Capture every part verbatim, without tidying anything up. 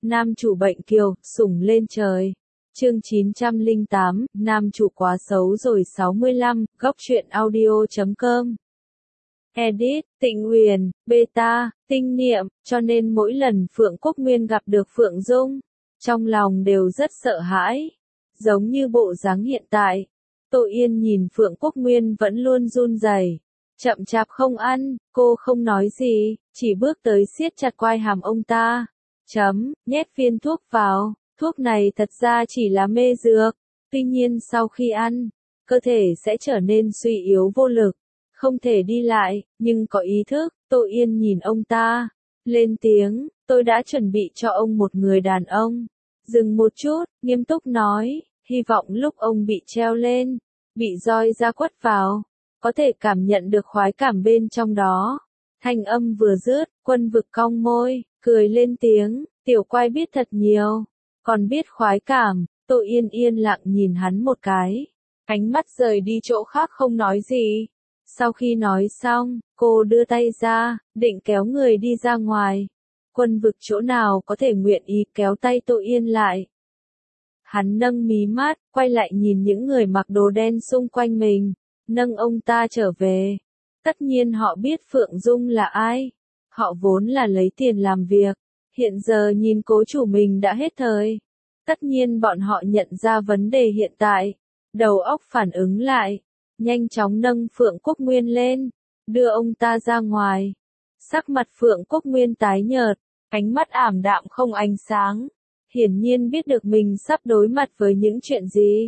nam chủ bệnh kiều, sủng lên trời. Chương chín trăm lẻ tám, nam chủ quá xấu rồi sáu mươi lăm, góc truyện audio chấm com. Edit, Tịnh Uyển, Beta, Tinh Niệm, cho nên mỗi lần Phượng Quốc Nguyên gặp được Phượng Dung, trong lòng đều rất sợ hãi, giống như bộ dáng hiện tại. Tô Yên nhìn Phượng Quốc Nguyên vẫn luôn run rẩy, chậm chạp không ăn, cô không nói gì, chỉ bước tới siết chặt quai hàm ông ta, chấm, nhét viên thuốc vào. Thuốc này thật ra chỉ là mê dược, tuy nhiên sau khi ăn, cơ thể sẽ trở nên suy yếu vô lực, không thể đi lại, nhưng có ý thức. Tô Yên nhìn ông ta, lên tiếng, tôi đã chuẩn bị cho ông một người đàn ông. Dừng một chút, nghiêm túc nói, hy vọng lúc ông bị treo lên, bị roi ra quất vào, có thể cảm nhận được khoái cảm bên trong đó. Thanh âm vừa dứt, Quân Vực cong môi, cười lên tiếng, tiểu quai biết thật nhiều. Còn biết khoái cảm. Tô Yên yên lặng nhìn hắn một cái, ánh mắt rời đi chỗ khác không nói gì. Sau khi nói xong, cô đưa tay ra, định kéo người đi ra ngoài. Quân Vực chỗ nào có thể nguyện ý kéo tay Tô Yên lại. Hắn nâng mí mắt, quay lại nhìn những người mặc đồ đen xung quanh mình, nâng ông ta trở về. Tất nhiên họ biết Phượng Dung là ai. Họ vốn là lấy tiền làm việc. Hiện giờ nhìn cố chủ mình đã hết thời. Tất nhiên bọn họ nhận ra vấn đề hiện tại. Đầu óc phản ứng lại. Nhanh chóng nâng Phượng Quốc Nguyên lên. Đưa ông ta ra ngoài. Sắc mặt Phượng Quốc Nguyên tái nhợt. Ánh mắt ảm đạm không ánh sáng. Hiển nhiên biết được mình sắp đối mặt với những chuyện gì.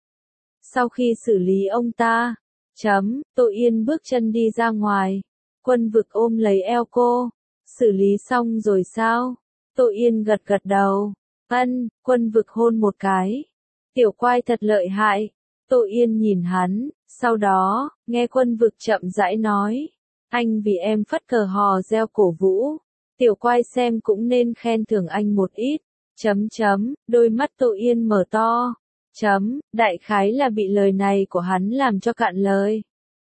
Sau khi xử lý ông ta. Chấm, Tô Yên bước chân đi ra ngoài. Quân Vực ôm lấy eo cô. Xử lý xong rồi sao? Tô Yên gật gật đầu. Ân, Quân Vực hôn một cái. Tiểu quai thật lợi hại. Tô Yên nhìn hắn, sau đó, nghe Quân Vực chậm rãi nói. Anh vì em phất cờ hò reo cổ vũ. Tiểu quai xem cũng nên khen thưởng anh một ít. Chấm chấm, đôi mắt Tô Yên mở to. Chấm, đại khái là bị lời này của hắn làm cho cạn lời.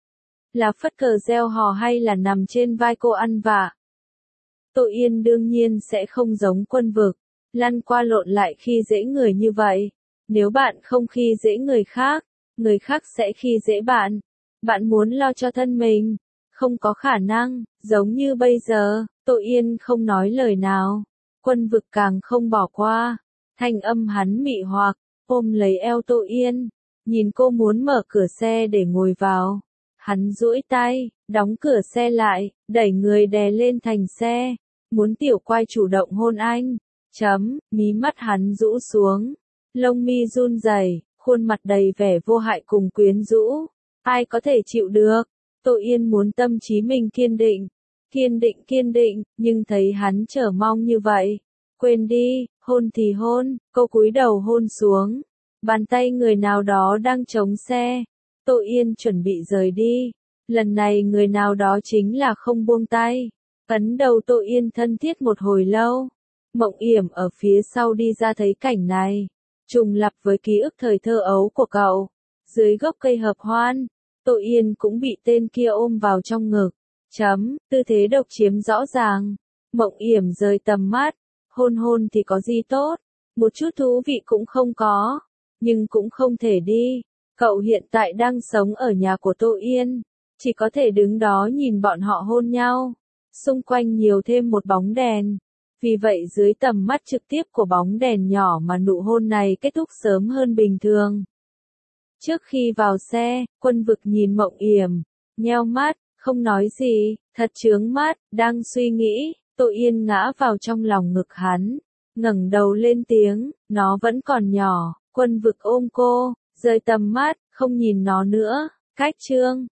Là phất cờ reo hò hay là nằm trên vai cô ăn vạ? Tô Yên đương nhiên sẽ không giống Quân Vực, lăn qua lộn lại khi dễ người như vậy. Nếu bạn không khi dễ người khác, người khác sẽ khi dễ bạn. Bạn muốn lo cho thân mình, không có khả năng, giống như bây giờ, Tô Yên không nói lời nào. Quân Vực càng không bỏ qua, thanh âm hắn mị hoặc, ôm lấy eo Tô Yên, nhìn cô muốn mở cửa xe để ngồi vào. Hắn duỗi tay, đóng cửa xe lại, đẩy người đè lên thành xe, muốn tiểu quai chủ động hôn anh. Chấm, mí mắt hắn rũ xuống, lông mi run rẩy, khuôn mặt đầy vẻ vô hại cùng quyến rũ. Ai có thể chịu được? Tô Yên muốn tâm trí mình kiên định, kiên định kiên định, nhưng thấy hắn chờ mong như vậy. Quên đi, hôn thì hôn, cô cúi đầu hôn xuống. Bàn tay người nào đó đang chống xe. Tô Yên chuẩn bị rời đi. Lần này người nào đó chính là không buông tay. Ấn đầu Tô Yên thân thiết một hồi lâu. Mộng Yểm ở phía sau đi ra thấy cảnh này. Trùng lặp với ký ức thời thơ ấu của cậu. Dưới gốc cây hợp hoan, Tô Yên cũng bị tên kia ôm vào trong ngực. Chấm, tư thế độc chiếm rõ ràng. Mộng Yểm rời tầm mắt. Hôn hôn thì có gì tốt. Một chút thú vị cũng không có. Nhưng cũng không thể đi. Cậu hiện tại đang sống ở nhà của Tô Yên. Chỉ có thể đứng đó nhìn bọn họ hôn nhau. Xung quanh nhiều thêm một bóng đèn. Vì vậy dưới tầm mắt trực tiếp của bóng đèn nhỏ mà nụ hôn này kết thúc sớm hơn bình thường. Trước khi vào xe, Quân Vực nhìn Mộng Yểm, nheo mắt, không nói gì, thật chướng mắt, đang suy nghĩ. Tô Yên ngã vào trong lòng ngực hắn, ngẩng đầu lên tiếng, nó vẫn còn nhỏ. Quân Vực ôm cô, rời tầm mắt, không nhìn nó nữa. Cách chương